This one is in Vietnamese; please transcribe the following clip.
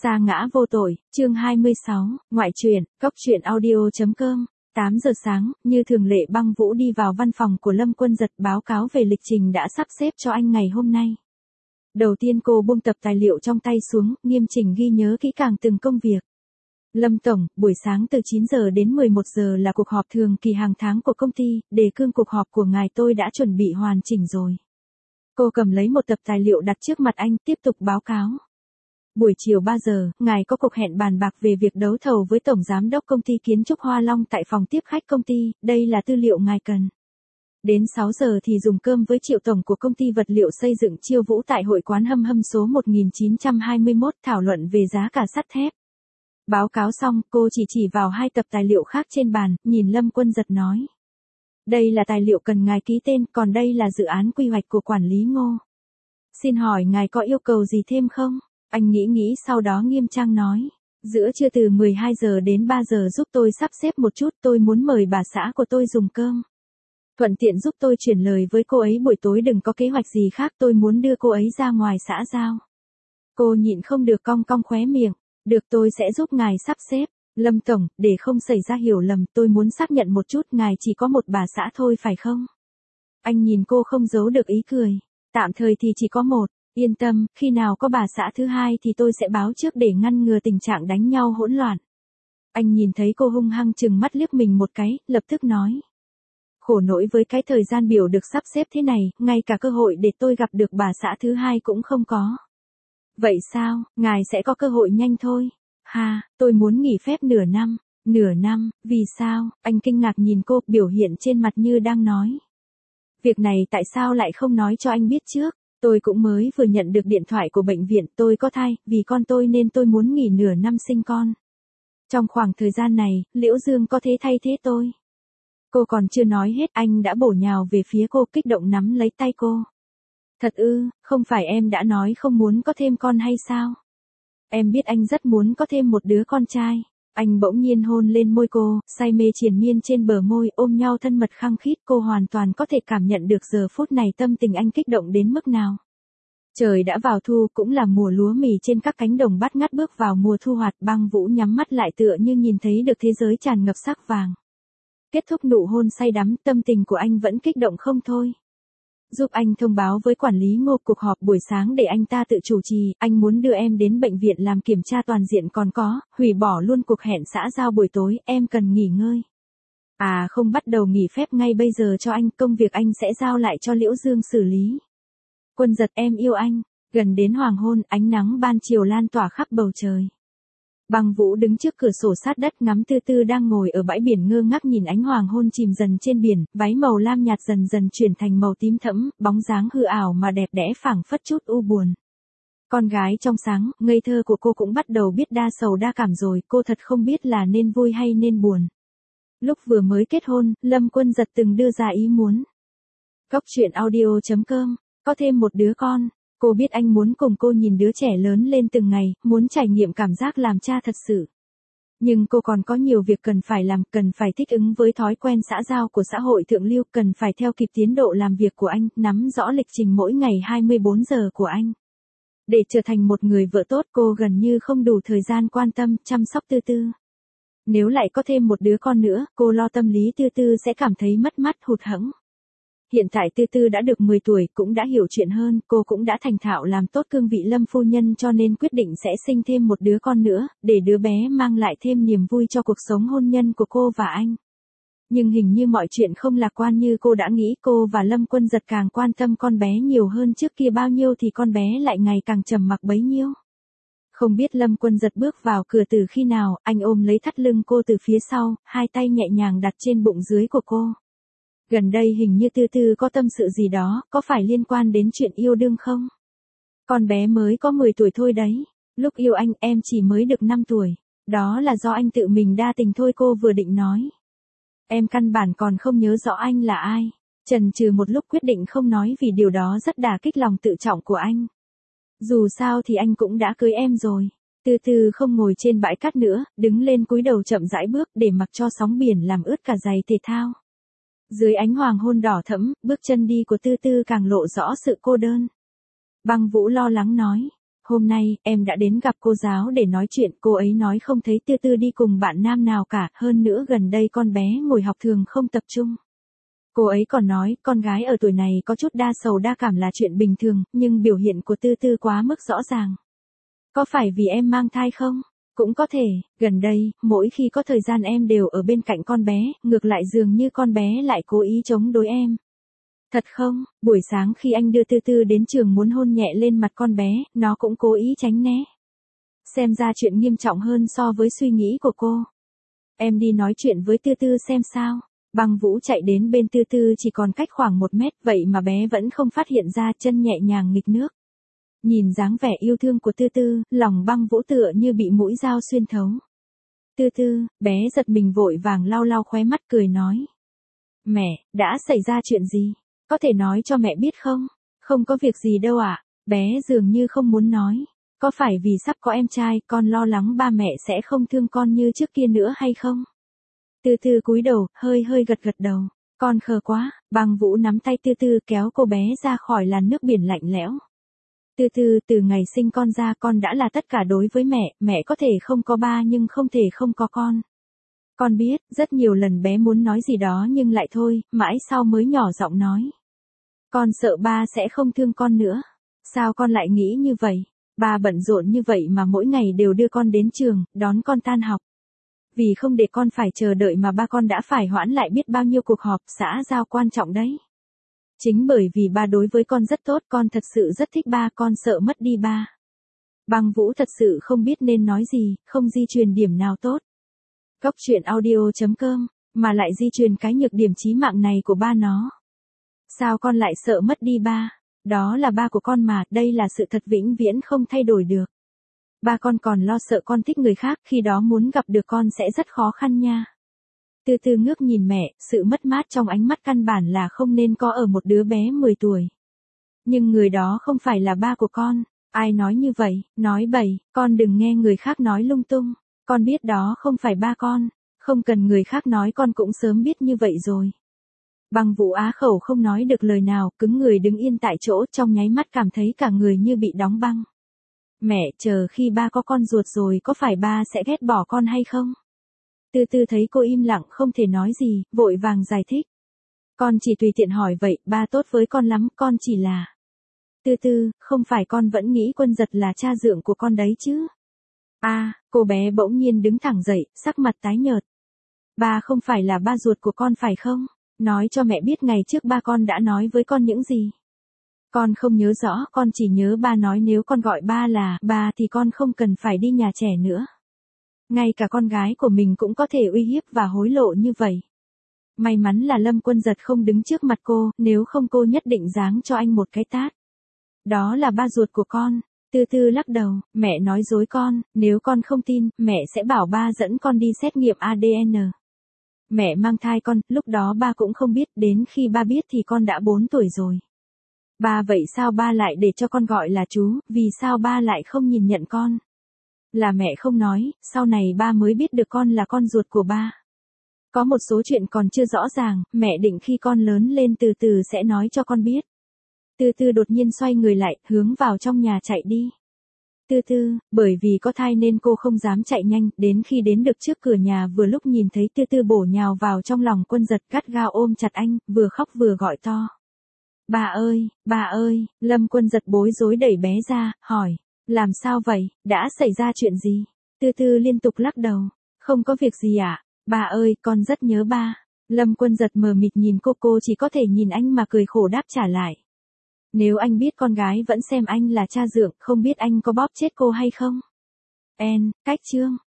Sa ngã vô tội, chương 26, ngoại truyện, cốc truyện audio.com. 8 giờ sáng, như thường lệ Băng Vũ đi vào văn phòng của Lâm Quân Giật báo cáo về lịch trình đã sắp xếp cho anh ngày hôm nay. Đầu tiên cô buông tập tài liệu trong tay xuống, nghiêm chỉnh ghi nhớ kỹ càng từng công việc. Lâm Tổng, buổi sáng từ 9 giờ đến 11 giờ là cuộc họp thường kỳ hàng tháng của công ty, đề cương cuộc họp của ngài tôi đã chuẩn bị hoàn chỉnh rồi. Cô cầm lấy một tập tài liệu đặt trước mặt anh, tiếp tục báo cáo. Buổi chiều 3 giờ, ngài có cuộc hẹn bàn bạc về việc đấu thầu với Tổng Giám đốc Công ty Kiến trúc Hoa Long tại phòng tiếp khách công ty, đây là tư liệu ngài cần. Đến 6 giờ thì dùng cơm với Triệu Tổng của Công ty Vật liệu Xây dựng Chiêu Vũ tại hội quán Hâm Hâm số 1921 thảo luận về giá cả sắt thép. Báo cáo xong, cô chỉ vào hai tập tài liệu khác trên bàn, nhìn Lâm Quân Giật nói. Đây là tài liệu cần ngài ký tên, còn đây là dự án quy hoạch của quản lý Ngô. Xin hỏi ngài có yêu cầu gì thêm không? Anh nghĩ sau đó nghiêm trang nói. Giữa trưa từ 12 giờ đến 3 giờ giúp tôi sắp xếp một chút, tôi muốn mời bà xã của tôi dùng cơm. Thuận tiện giúp tôi chuyển lời với cô ấy buổi tối đừng có kế hoạch gì khác, tôi muốn đưa cô ấy ra ngoài xã giao. Cô nhịn không được cong khóe miệng. Được, tôi sẽ giúp ngài sắp xếp. Lâm Tổng, để không xảy ra hiểu lầm, tôi muốn xác nhận một chút, ngài chỉ có một bà xã thôi phải không? Anh nhìn cô không giấu được ý cười. Tạm thời thì chỉ có một. Yên tâm, khi nào có bà xã thứ hai thì tôi sẽ báo trước để ngăn ngừa tình trạng đánh nhau hỗn loạn. Anh nhìn thấy cô hung hăng chừng mắt liếc mình một cái, lập tức nói. Khổ nỗi với cái thời gian biểu được sắp xếp thế này, ngay cả cơ hội để tôi gặp được bà xã thứ hai cũng không có. Vậy sao, ngài sẽ có cơ hội nhanh thôi. Ha, tôi muốn nghỉ phép nửa năm. Nửa năm, vì sao? Anh kinh ngạc nhìn cô, biểu hiện trên mặt như đang nói. Việc này tại sao lại không nói cho anh biết trước? Tôi cũng mới vừa nhận được điện thoại của bệnh viện, tôi có thai, vì con tôi nên tôi muốn nghỉ nửa năm sinh con. Trong khoảng thời gian này, Liễu Dương có thể thay thế tôi. Cô còn chưa nói hết, anh đã bổ nhào về phía cô, kích động nắm lấy tay cô. Thật ư, không phải em đã nói không muốn có thêm con hay sao? Em biết anh rất muốn có thêm một đứa con trai. Anh bỗng nhiên hôn lên môi cô, say mê triền miên trên bờ môi, ôm nhau thân mật khăng khít, cô hoàn toàn có thể cảm nhận được giờ phút này tâm tình anh kích động đến mức nào. Trời đã vào thu, cũng là mùa lúa mì trên các cánh đồng bát ngát bước vào mùa thu hoạch. Băng Vũ nhắm mắt lại tựa như nhìn thấy được thế giới tràn ngập sắc vàng. Kết thúc nụ hôn say đắm, tâm tình của anh vẫn kích động không thôi. Giúp anh thông báo với quản lý Ngô cuộc họp buổi sáng để anh ta tự chủ trì, anh muốn đưa em đến bệnh viện làm kiểm tra toàn diện, còn có, hủy bỏ luôn cuộc hẹn xã giao buổi tối, em cần nghỉ ngơi. À không, bắt đầu nghỉ phép ngay bây giờ cho anh, công việc anh sẽ giao lại cho Liễu Dương xử lý. Quân Giật, em yêu anh. Gần đến hoàng hôn, ánh nắng ban chiều lan tỏa khắp bầu trời. Băng Vũ đứng trước cửa sổ sát đất ngắm Tư Tư đang ngồi ở bãi biển ngơ ngác nhìn ánh hoàng hôn chìm dần trên biển, váy màu lam nhạt dần dần chuyển thành màu tím thẫm, bóng dáng hư ảo mà đẹp đẽ phảng phất chút u buồn. Con gái trong sáng, ngây thơ của cô cũng bắt đầu biết đa sầu đa cảm rồi, cô thật không biết là nên vui hay nên buồn. Lúc vừa mới kết hôn, Lâm Quân Giật từng đưa ra ý muốn. Cốc truyện audio.com, có thêm một đứa con. Cô biết anh muốn cùng cô nhìn đứa trẻ lớn lên từng ngày, muốn trải nghiệm cảm giác làm cha thật sự. Nhưng cô còn có nhiều việc cần phải làm, cần phải thích ứng với thói quen xã giao của xã hội thượng lưu, cần phải theo kịp tiến độ làm việc của anh, nắm rõ lịch trình mỗi ngày 24 giờ của anh. Để trở thành một người vợ tốt, cô gần như không đủ thời gian quan tâm, chăm sóc Tư Tư. Nếu lại có thêm một đứa con nữa, cô lo tâm lý Tư Tư sẽ cảm thấy mất mát, hụt hẫng. Hiện tại Tư Tư đã được 10 tuổi, cũng đã hiểu chuyện hơn, cô cũng đã thành thạo làm tốt cương vị Lâm phu nhân cho nên quyết định sẽ sinh thêm một đứa con nữa, để đứa bé mang lại thêm niềm vui cho cuộc sống hôn nhân của cô và anh. Nhưng hình như mọi chuyện không lạc quan như cô đã nghĩ, cô và Lâm Quân Giật càng quan tâm con bé nhiều hơn trước kia bao nhiêu thì con bé lại ngày càng trầm mặc bấy nhiêu. Không biết Lâm Quân Giật bước vào cửa từ khi nào, anh ôm lấy thắt lưng cô từ phía sau, hai tay nhẹ nhàng đặt trên bụng dưới của cô. Gần đây hình như Tư Tư có tâm sự gì đó, có phải liên quan đến chuyện yêu đương không? Con bé mới có 10 tuổi thôi đấy. Lúc yêu anh em chỉ mới được 5 tuổi. Đó là do anh tự mình đa tình thôi, cô vừa định nói. Em căn bản còn không nhớ rõ anh là ai. Chần chừ một lúc quyết định không nói vì điều đó rất đả kích lòng tự trọng của anh. Dù sao thì anh cũng đã cưới em rồi. Tư Tư không ngồi trên bãi cát nữa, đứng lên cúi đầu chậm rãi bước để mặc cho sóng biển làm ướt cả giày thể thao. Dưới ánh hoàng hôn đỏ thẫm, bước chân đi của Tư Tư càng lộ rõ sự cô đơn. Băng Vũ lo lắng nói. hôm nay, em đã đến gặp cô giáo để nói chuyện, cô ấy nói không thấy Tư Tư đi cùng bạn nam nào cả, hơn nữa gần đây con bé ngồi học thường không tập trung. Cô ấy còn nói, con gái ở tuổi này có chút đa sầu đa cảm là chuyện bình thường, nhưng biểu hiện của Tư Tư quá mức rõ ràng. Có phải vì em mang thai không? Cũng có thể, gần đây, mỗi khi có thời gian em đều ở bên cạnh con bé, ngược lại dường như con bé lại cố ý chống đối em. Thật không, buổi sáng khi anh đưa Tư Tư đến trường muốn hôn nhẹ lên mặt con bé, nó cũng cố ý tránh né. Xem ra chuyện nghiêm trọng hơn so với suy nghĩ của cô. Em đi nói chuyện với Tư Tư xem sao. Băng Vũ chạy đến bên Tư Tư chỉ còn cách khoảng 1 mét, vậy mà bé vẫn không phát hiện ra, chân nhẹ nhàng nghịch nước. Nhìn dáng vẻ yêu thương của Tư Tư, lòng Băng Vũ tựa như bị mũi dao xuyên thấu. Tư Tư, bé giật mình vội vàng lau lau khóe mắt cười nói. Mẹ, đã xảy ra chuyện gì? Có thể nói cho mẹ biết không? Không có việc gì đâu ạ. Bé dường như không muốn nói. Có phải vì sắp có em trai, con lo lắng ba mẹ sẽ không thương con như trước kia nữa hay không? Tư Tư cúi đầu, hơi gật đầu. Con khờ quá. Băng Vũ nắm tay Tư Tư kéo cô bé ra khỏi làn nước biển lạnh lẽo. Tư Tư, từ ngày sinh con ra con đã là tất cả đối với mẹ, mẹ có thể không có ba nhưng không thể không có con. Con biết, rất nhiều lần bé muốn nói gì đó nhưng lại thôi, mãi sau mới nhỏ giọng nói. Con sợ ba sẽ không thương con nữa. Sao con lại nghĩ như vậy? Ba bận rộn như vậy mà mỗi ngày đều đưa con đến trường, đón con tan học. Vì không để con phải chờ đợi mà ba con đã phải hoãn lại biết bao nhiêu cuộc họp xã giao quan trọng đấy. Chính bởi vì ba đối với con rất tốt, con thật sự rất thích ba, con sợ mất đi ba. Băng Vũ thật sự không biết nên nói gì, không di truyền điểm nào tốt. Góc truyện audio.com, mà lại di truyền cái nhược điểm chí mạng này của ba nó. Sao con lại sợ mất đi ba? Đó là ba của con mà, đây là sự thật vĩnh viễn không thay đổi được. Ba con còn lo sợ con thích người khác, khi đó muốn gặp được con sẽ rất khó khăn nha. Tư Tư ngước nhìn mẹ, sự mất mát trong ánh mắt căn bản là không nên có ở một đứa bé 10 tuổi. Nhưng người đó không phải là ba của con. Ai nói như vậy, nói bậy, con đừng nghe người khác nói lung tung. Con biết đó không phải ba con, không cần người khác nói con cũng sớm biết như vậy rồi. Băng Vũ á khẩu không nói được lời nào, cứng người đứng yên tại chỗ, trong nháy mắt cảm thấy cả người như bị đóng băng. Mẹ, chờ khi ba có con ruột rồi có phải ba sẽ ghét bỏ con hay không? Tư Tư thấy cô im lặng không thể nói gì, vội vàng giải thích. Con chỉ tùy tiện hỏi vậy, ba tốt với con lắm, con chỉ là... Tư Tư, không phải con vẫn nghĩ Quân Giật là cha dượng của con đấy chứ? Cô bé bỗng nhiên đứng thẳng dậy, sắc mặt tái nhợt. Ba không phải là ba ruột của con phải không? Nói cho mẹ biết ngày trước ba con đã nói với con những gì. Con không nhớ rõ, con chỉ nhớ ba nói nếu con gọi ba là ba thì con không cần phải đi nhà trẻ nữa. Ngay cả con gái của mình cũng có thể uy hiếp và hối lộ như vậy. May mắn là Lâm Quân Giật không đứng trước mặt cô, nếu không cô nhất định giáng cho anh một cái tát. Đó là ba ruột của con. Tư Tư lắc đầu, mẹ nói dối con, nếu con không tin, mẹ sẽ bảo ba dẫn con đi xét nghiệm ADN. Mẹ mang thai con, lúc đó ba cũng không biết, đến khi ba biết thì con đã 4 tuổi rồi. Ba vậy sao ba lại để cho con gọi là chú, vì sao ba lại không nhìn nhận con? Là mẹ không nói, sau này ba mới biết được con là con ruột của ba. Có một số chuyện còn chưa rõ ràng, mẹ định khi con lớn lên từ từ sẽ nói cho con biết. Tư Tư đột nhiên xoay người lại, hướng vào trong nhà chạy đi. Tư Tư, bởi vì có thai nên cô không dám chạy nhanh, đến khi đến được trước cửa nhà vừa lúc nhìn thấy Tư Tư bổ nhào vào trong lòng Quân Giật, gắt gao ôm chặt anh, vừa khóc vừa gọi to. Ba ơi, Lâm Quân Giật bối rối đẩy bé ra, hỏi, làm sao vậy, đã xảy ra chuyện gì? Tư Tư liên tục lắc đầu, không có việc gì ạ, ba ơi, con rất nhớ ba. Lâm Quân Giật mờ mịt nhìn cô chỉ có thể nhìn anh mà cười khổ đáp trả lại. Nếu anh biết con gái vẫn xem anh là cha dượng, không biết anh có bóp chết cô hay không? Cách chương